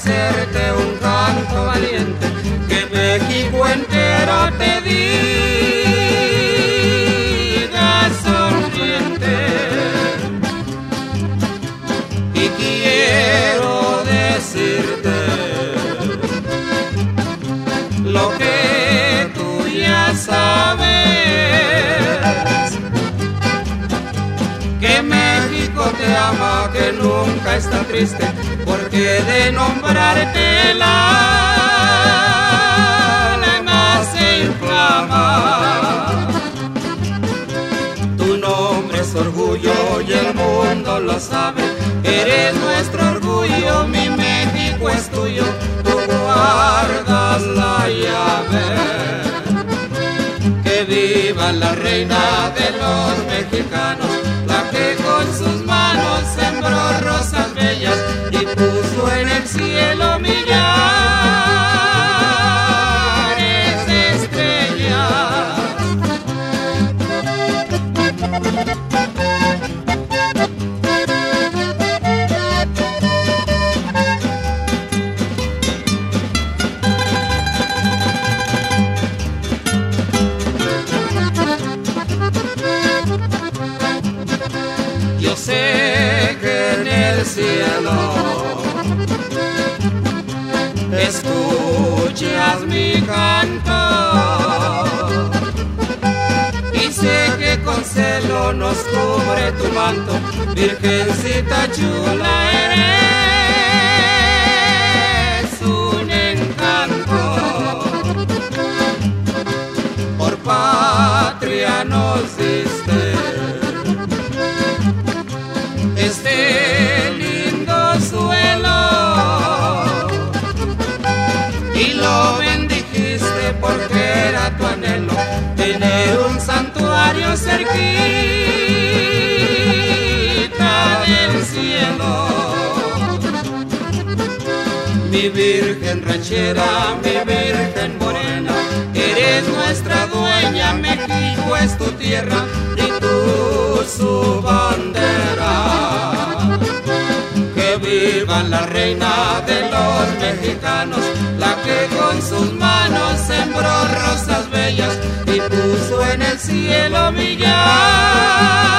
hacerte un canto valiente, que México entero te diga sonriente. Y quiero decirte lo que tú ya sabes, que México te ama, que nunca está triste, porque de nombrarte el alma se inflama. Tu nombre es orgullo y el mundo lo sabe, eres nuestro orgullo, mi México es tuyo, tú guardas la llave. Que viva la reina de los mexicanos, la que con sus manos sembró rosas bellas y puso en el cielo millares de estrellas. Yo sé que en el cielo escuchas mi canto y sé que con celo nos cubre tu manto, virgencita chula, eres un encanto. Por patria nos diste este lindo suelo y lo bendijiste porque era tu anhelo tener un santuario cerquita del cielo. Mi virgen ranchera, mi virgen morena, eres nuestra dueña, México es tu tierra y tú su bandera. Que viva la reina de los mexicanos, la que con sus manos sembró rosas bellas y puso en el cielo millares